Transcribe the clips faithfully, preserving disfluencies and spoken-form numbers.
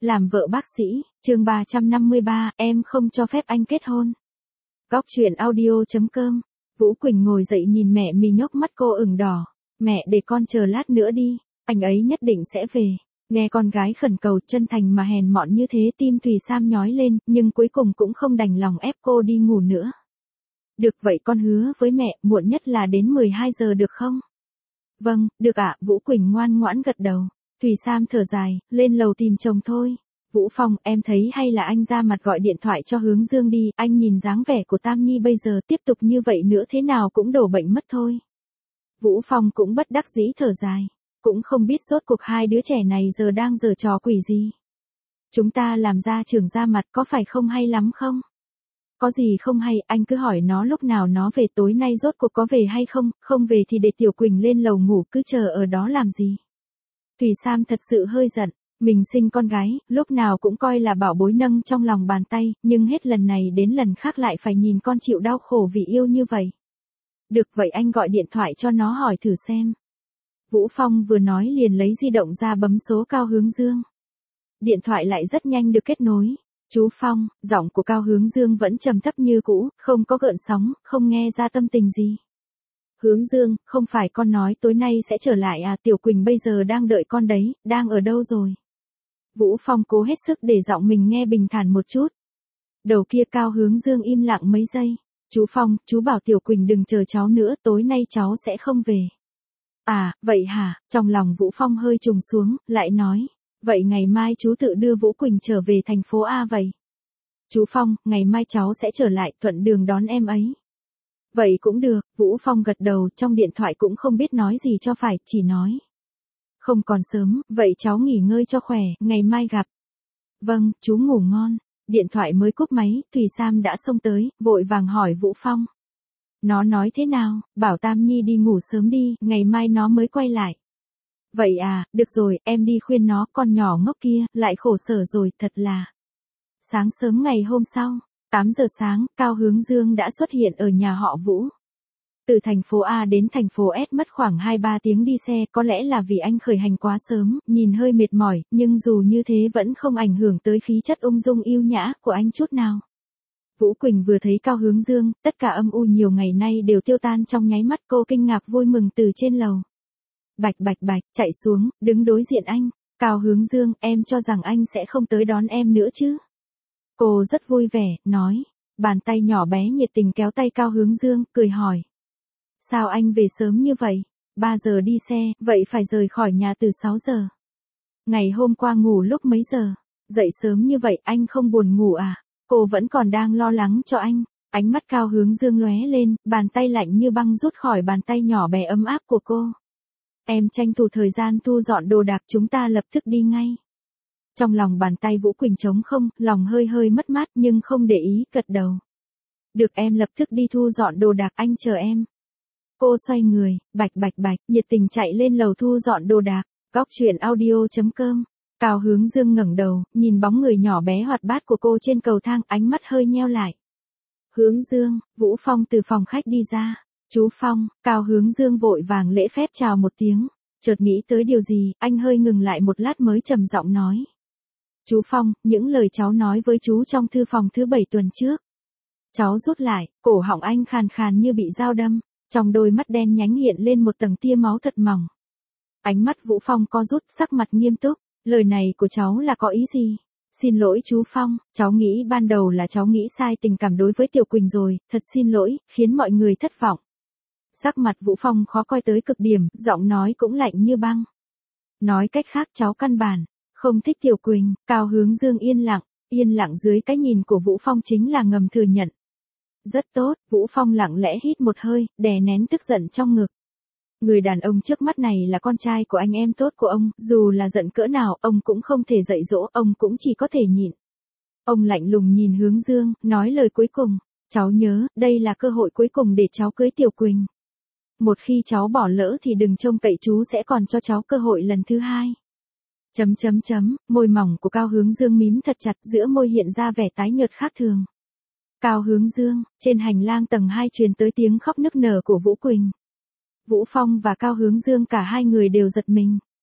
Làm vợ bác sĩ, chương ba trăm năm mươi ba, em không cho phép anh kết hôn. Góc truyện audio chấm com. Vũ Quỳnh ngồi dậy nhìn mẹ mì nhóc, mắt cô ửng đỏ. Mẹ, để con chờ lát nữa đi, anh ấy nhất định sẽ về. Nghe con gái khẩn cầu chân thành mà hèn mọn như thế, tim Thùy Sam nhói lên, nhưng cuối cùng cũng không đành lòng ép cô đi ngủ nữa. Được vậy con hứa với mẹ, muộn nhất là đến mười hai giờ được không? Vâng, được ạ, Vũ Quỳnh ngoan ngoãn gật đầu. Thùy Sam thở dài, lên lầu tìm chồng thôi. Vũ Phong, em thấy hay là anh ra mặt gọi điện thoại cho Hướng Dương đi, anh nhìn dáng vẻ của Tam Nhi bây giờ tiếp tục như vậy nữa thế nào cũng đổ bệnh mất thôi. Vũ Phong cũng bất đắc dĩ thở dài, cũng không biết rốt cuộc hai đứa trẻ này giờ đang giở trò quỷ gì. Chúng ta làm gia trưởng ra mặt có phải không hay lắm không? Có gì không hay, anh cứ hỏi nó lúc nào nó về, tối nay rốt cuộc có về hay không, không về thì để Tiểu Quỳnh lên lầu ngủ, cứ chờ ở đó làm gì. Thùy Sam thật sự hơi giận, mình sinh con gái, lúc nào cũng coi là bảo bối nâng trong lòng bàn tay, nhưng hết lần này đến lần khác lại phải nhìn con chịu đau khổ vì yêu như vậy. Được vậy anh gọi điện thoại cho nó hỏi thử xem. Vũ Phong vừa nói liền lấy di động ra bấm số Cao Hướng Dương. Điện thoại lại rất nhanh được kết nối. Chú Phong, giọng của Cao Hướng Dương vẫn trầm thấp như cũ, không có gợn sóng, không nghe ra tâm tình gì. Hướng Dương, không phải con nói tối nay sẽ trở lại à, Tiểu Quỳnh bây giờ đang đợi con đấy, đang ở đâu rồi? Vũ Phong cố hết sức để giọng mình nghe bình thản một chút. Đầu kia Cao Hướng Dương im lặng mấy giây. Chú Phong, chú bảo Tiểu Quỳnh đừng chờ cháu nữa, tối nay cháu sẽ không về. À, vậy hả? Trong lòng Vũ Phong hơi trùng xuống, lại nói. Vậy ngày mai chú tự đưa Vũ Quỳnh trở về thành phố A vậy. Chú Phong, ngày mai cháu sẽ trở lại, thuận đường đón em ấy. Vậy cũng được, Vũ Phong gật đầu, trong điện thoại cũng không biết nói gì cho phải, chỉ nói. Không còn sớm, vậy cháu nghỉ ngơi cho khỏe, ngày mai gặp. Vâng, chú ngủ ngon. Điện thoại mới cúp máy, Thùy Sam đã xông tới, vội vàng hỏi Vũ Phong. Nó nói thế nào, bảo Tam Nhi đi ngủ sớm đi, ngày mai nó mới quay lại. Vậy à, được rồi, em đi khuyên nó, con nhỏ ngốc kia, lại khổ sở rồi, thật là. Sáng sớm ngày hôm sau, tám giờ sáng, Cao Hướng Dương đã xuất hiện ở nhà họ Vũ. Từ thành phố A đến thành phố S mất khoảng hai ba tiếng đi xe, có lẽ là vì anh khởi hành quá sớm, nhìn hơi mệt mỏi, nhưng dù như thế vẫn không ảnh hưởng tới khí chất ung dung yêu nhã của anh chút nào. Vũ Quỳnh vừa thấy Cao Hướng Dương, tất cả âm u nhiều ngày nay đều tiêu tan trong nháy mắt, cô kinh ngạc vui mừng từ trên lầu. Bạch bạch bạch, chạy xuống, đứng đối diện anh. Cao Hướng Dương, em cho rằng anh sẽ không tới đón em nữa chứ? Cô rất vui vẻ, nói. Bàn tay nhỏ bé nhiệt tình kéo tay Cao Hướng Dương, cười hỏi. Sao anh về sớm như vậy? ba giờ đi xe, vậy phải rời khỏi nhà từ sáu giờ. Ngày hôm qua ngủ lúc mấy giờ? Dậy sớm như vậy anh không buồn ngủ à? Cô vẫn còn đang lo lắng cho anh. Ánh mắt Cao Hướng Dương lóe lên, bàn tay lạnh như băng rút khỏi bàn tay nhỏ bé ấm áp của cô. Em tranh thủ thời gian thu dọn đồ đạc, chúng ta lập tức đi ngay. Trong lòng bàn tay Vũ Quỳnh trống không, lòng hơi hơi mất mát nhưng không để ý, gật đầu. Được, em lập tức đi thu dọn đồ đạc, anh chờ em. Cô xoay người, bạch bạch bạch, nhiệt tình chạy lên lầu thu dọn đồ đạc. Góc truyện audio chấm com. Cao Hướng Dương ngẩng đầu, nhìn bóng người nhỏ bé hoạt bát của cô trên cầu thang, ánh mắt hơi nheo lại. Hướng Dương, Vũ Phong từ phòng khách đi ra. Chú Phong, Cao Hướng Dương vội vàng lễ phép chào một tiếng. Chợt nghĩ tới điều gì, anh hơi ngừng lại một lát mới trầm giọng nói. Chú Phong, những lời cháu nói với chú trong thư phòng thứ bảy tuần trước. Cháu rút lại, cổ họng anh khàn khàn như bị dao đâm, trong đôi mắt đen nhánh hiện lên một tầng tia máu thật mỏng. Ánh mắt Vũ Phong co rút, sắc mặt nghiêm túc, lời này của cháu là có ý gì? Xin lỗi chú Phong, cháu nghĩ ban đầu là cháu nghĩ sai tình cảm đối với Tiểu Quỳnh rồi, thật xin lỗi, khiến mọi người thất vọng. Sắc mặt Vũ Phong khó coi tới cực điểm, giọng nói cũng lạnh như băng. Nói cách khác cháu căn bản không thích Tiểu Quỳnh. Cao Hướng Dương yên lặng, yên lặng dưới cái nhìn của Vũ Phong chính là ngầm thừa nhận. Rất tốt, Vũ Phong lặng lẽ hít một hơi, đè nén tức giận trong ngực. Người đàn ông trước mắt này là con trai của anh em tốt của ông, dù là giận cỡ nào, ông cũng không thể dạy dỗ, ông cũng chỉ có thể nhịn. Ông lạnh lùng nhìn Hướng Dương, nói lời cuối cùng. Cháu nhớ, đây là cơ hội cuối cùng để cháu cưới Tiểu Quỳnh. Một khi cháu bỏ lỡ thì đừng trông cậy chú sẽ còn cho cháu cơ hội lần thứ hai. Chấm chấm chấm, môi mỏng của Cao Hướng Dương mím thật chặt, giữa môi hiện ra vẻ tái nhợt khác thường. Cao Hướng Dương, trên hành lang tầng hai truyền tới tiếng khóc nức nở của Vũ Quỳnh. Vũ Phong và Cao Hướng Dương cả hai người đều giật mình.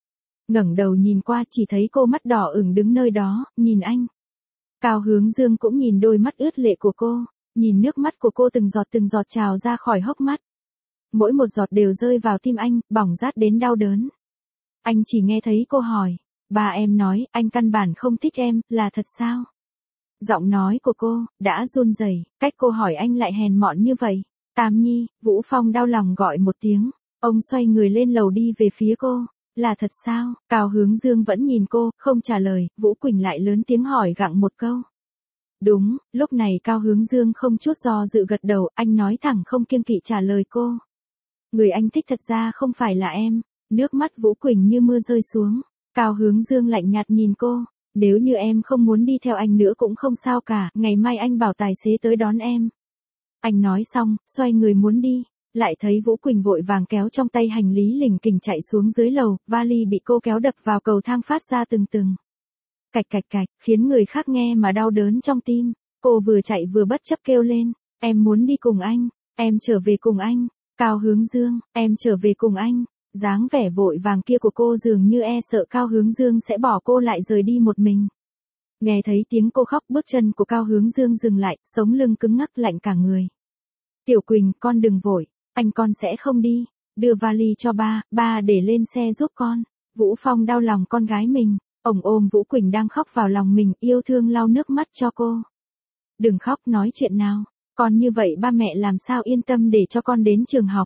ngẩng đầu nhìn qua chỉ thấy cô mắt đỏ ửng đứng nơi đó, nhìn anh. Cao Hướng Dương cũng nhìn đôi mắt ướt lệ của cô, nhìn nước mắt của cô từng giọt từng giọt trào ra khỏi hốc mắt. Mỗi một giọt đều rơi vào tim anh, bỏng rát đến đau đớn. Anh chỉ nghe thấy cô hỏi, ba em nói, anh căn bản không thích em, là thật sao? Giọng nói của cô, đã run rẩy, cách cô hỏi anh lại hèn mọn như vậy. Tam Nhi, Vũ Phong đau lòng gọi một tiếng, ông xoay người lên lầu đi về phía cô. Là thật sao? Cao Hướng Dương vẫn nhìn cô, không trả lời, Vũ Quỳnh lại lớn tiếng hỏi gặng một câu. Đúng, lúc này Cao Hướng Dương không chút do dự gật đầu, anh nói thẳng không kiêng kỵ trả lời cô. Người anh thích thật ra không phải là em. Nước mắt Vũ Quỳnh như mưa rơi xuống. Cao Hướng Dương lạnh nhạt nhìn cô. Nếu như em không muốn đi theo anh nữa cũng không sao cả, ngày mai anh bảo tài xế tới đón em. Anh nói xong, xoay người muốn đi. Lại thấy Vũ Quỳnh vội vàng kéo trong tay hành lý lỉnh kỉnh chạy xuống dưới lầu, vali bị cô kéo đập vào cầu thang phát ra từng từng. Cạch cạch cạch, khiến người khác nghe mà đau đớn trong tim. Cô vừa chạy vừa bất chấp kêu lên, em muốn đi cùng anh, em trở về cùng anh. Cao Hướng Dương, em trở về cùng anh. Dáng vẻ vội vàng kia của cô dường như e sợ Cao Hướng Dương sẽ bỏ cô lại rời đi một mình. Nghe thấy tiếng cô khóc, bước chân của Cao Hướng Dương dừng lại, sống lưng cứng ngắc lạnh cả người. Tiểu Quỳnh, con đừng vội, anh con sẽ không đi, đưa vali cho ba, ba để lên xe giúp con. Vũ Phong đau lòng con gái mình, ông ôm Vũ Quỳnh đang khóc vào lòng mình, yêu thương lau nước mắt cho cô. Đừng khóc, nói chuyện nào, con như vậy ba mẹ làm sao yên tâm để cho con đến trường học.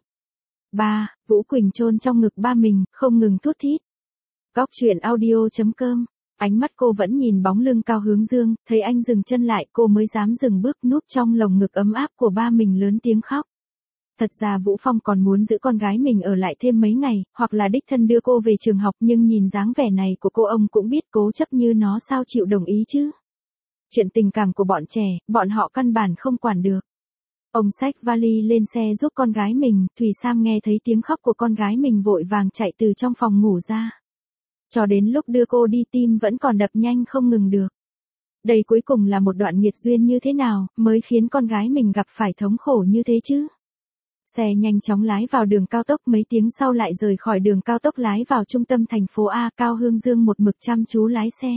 Ba, Vũ Quỳnh chôn trong ngực ba mình, không ngừng thút thít. Góc truyện audio chấm com. Ánh mắt cô vẫn nhìn bóng lưng Cao Hướng Dương, thấy anh dừng chân lại cô mới dám dừng bước núp trong lồng ngực ấm áp của ba mình lớn tiếng khóc. Thật ra Vũ Phong còn muốn giữ con gái mình ở lại thêm mấy ngày, hoặc là đích thân đưa cô về trường học, nhưng nhìn dáng vẻ này của cô ông cũng biết cố chấp như nó sao chịu đồng ý chứ. Chuyện tình cảm của bọn trẻ, bọn họ căn bản không quản được. Ông xách vali lên xe giúp con gái mình, Thùy Sam nghe thấy tiếng khóc của con gái mình vội vàng chạy từ trong phòng ngủ ra. Cho đến lúc đưa cô đi tim vẫn còn đập nhanh không ngừng được. Đây cuối cùng là một đoạn nghiệt duyên như thế nào, mới khiến con gái mình gặp phải thống khổ như thế chứ. Xe nhanh chóng lái vào đường cao tốc, mấy tiếng sau lại rời khỏi đường cao tốc lái vào trung tâm thành phố A. Cao Hướng Dương một mực chăm chú lái xe.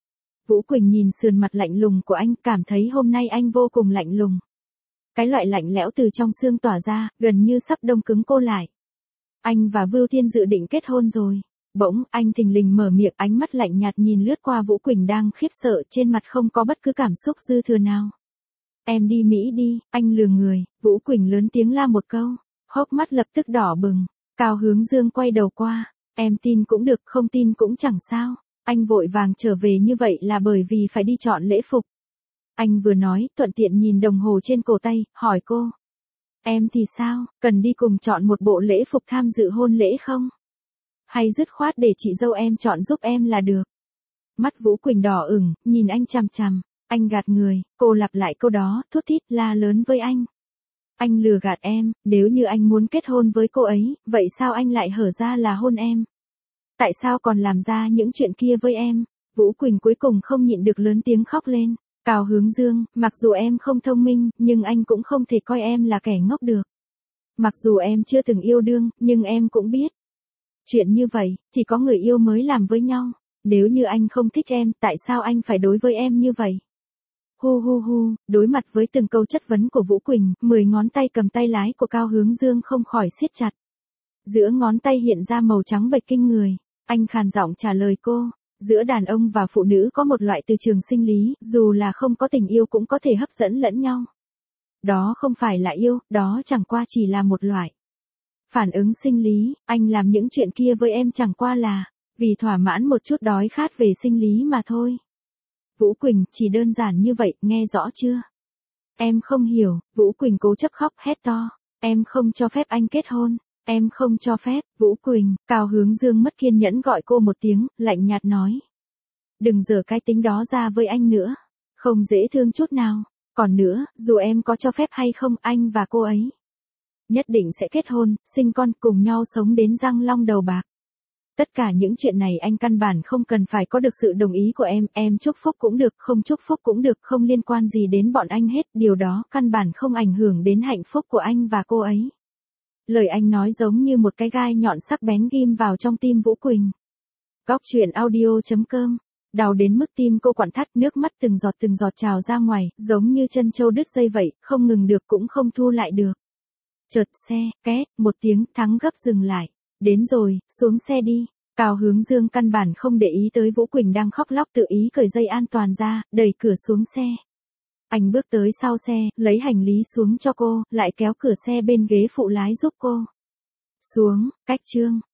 Vũ Quỳnh nhìn sườn mặt lạnh lùng của anh, cảm thấy hôm nay anh vô cùng lạnh lùng. Cái loại lạnh lẽo từ trong xương tỏa ra, gần như sắp đông cứng cô lại. Anh và Vưu Thiên dự định kết hôn rồi. Bỗng, anh thình lình mở miệng, ánh mắt lạnh nhạt nhìn lướt qua Vũ Quỳnh đang khiếp sợ, trên mặt không có bất cứ cảm xúc dư thừa nào. Em đi Mỹ đi, anh lừa người. Vũ Quỳnh lớn tiếng la một câu, hốc mắt lập tức đỏ bừng. Cao Hướng Dương quay đầu qua, em tin cũng được, không tin cũng chẳng sao. Anh vội vàng trở về như vậy là bởi vì phải đi chọn lễ phục. Anh vừa nói, thuận tiện nhìn đồng hồ trên cổ tay, hỏi cô. Em thì sao, cần đi cùng chọn một bộ lễ phục tham dự hôn lễ không? Hay dứt khoát để chị dâu em chọn giúp em là được. Mắt Vũ Quỳnh đỏ ửng, nhìn anh chằm chằm. Anh gạt người, cô lặp lại câu đó, thút thít la lớn với anh. Anh lừa gạt em, nếu như anh muốn kết hôn với cô ấy, vậy sao anh lại hở ra là hôn em? Tại sao còn làm ra những chuyện kia với em? Vũ Quỳnh cuối cùng không nhịn được lớn tiếng khóc lên. Cao Hướng Dương, mặc dù em không thông minh, nhưng anh cũng không thể coi em là kẻ ngốc được. Mặc dù em chưa từng yêu đương, nhưng em cũng biết. Chuyện như vậy, chỉ có người yêu mới làm với nhau. Nếu như anh không thích em, tại sao anh phải đối với em như vậy? Hu hu hu, đối mặt với từng câu chất vấn của Vũ Quỳnh, mười ngón tay cầm tay lái của Cao Hướng Dương không khỏi siết chặt. Giữa ngón tay hiện ra màu trắng bệch kinh người. Anh khàn giọng trả lời cô. Giữa đàn ông và phụ nữ có một loại từ trường sinh lý, dù là không có tình yêu cũng có thể hấp dẫn lẫn nhau. Đó không phải là yêu, đó chẳng qua chỉ là một loại phản ứng sinh lý. Anh làm những chuyện kia với em chẳng qua là vì thỏa mãn một chút đói khát về sinh lý mà thôi. Vũ Quỳnh, chỉ đơn giản như vậy, nghe rõ chưa? Em không hiểu. Vũ Quỳnh cố chấp khóc hét to. Em không cho phép anh kết hôn. Em không cho phép. Vũ Quỳnh. Cao Hướng Dương mất kiên nhẫn gọi cô một tiếng, lạnh nhạt nói. Đừng giở cái tính đó ra với anh nữa. Không dễ thương chút nào. Còn nữa, dù em có cho phép hay không, anh và cô ấy nhất định sẽ kết hôn, sinh con, cùng nhau sống đến răng long đầu bạc. Tất cả những chuyện này anh căn bản không cần phải có được sự đồng ý của em, em chúc phúc cũng được, không chúc phúc cũng được, không liên quan gì đến bọn anh hết, điều đó căn bản không ảnh hưởng đến hạnh phúc của anh và cô ấy. Lời anh nói giống như một cái gai nhọn sắc bén ghim vào trong tim Vũ Quỳnh. Góc chuyện audio chấm com. Đau đến mức tim cô quặn thắt, nước mắt từng giọt từng giọt trào ra ngoài, giống như chân trâu đứt dây vậy, không ngừng được cũng không thu lại được. Chợt xe, két, một tiếng, Thắng gấp dừng lại. Đến rồi, xuống xe đi. Cao Hướng Dương căn bản không để ý tới Vũ Quỳnh đang khóc lóc, tự ý cởi dây an toàn ra, đẩy cửa xuống xe. Anh bước tới sau xe, lấy hành lý xuống cho cô, lại kéo cửa xe bên ghế phụ lái giúp cô. Xuống, cách Trương.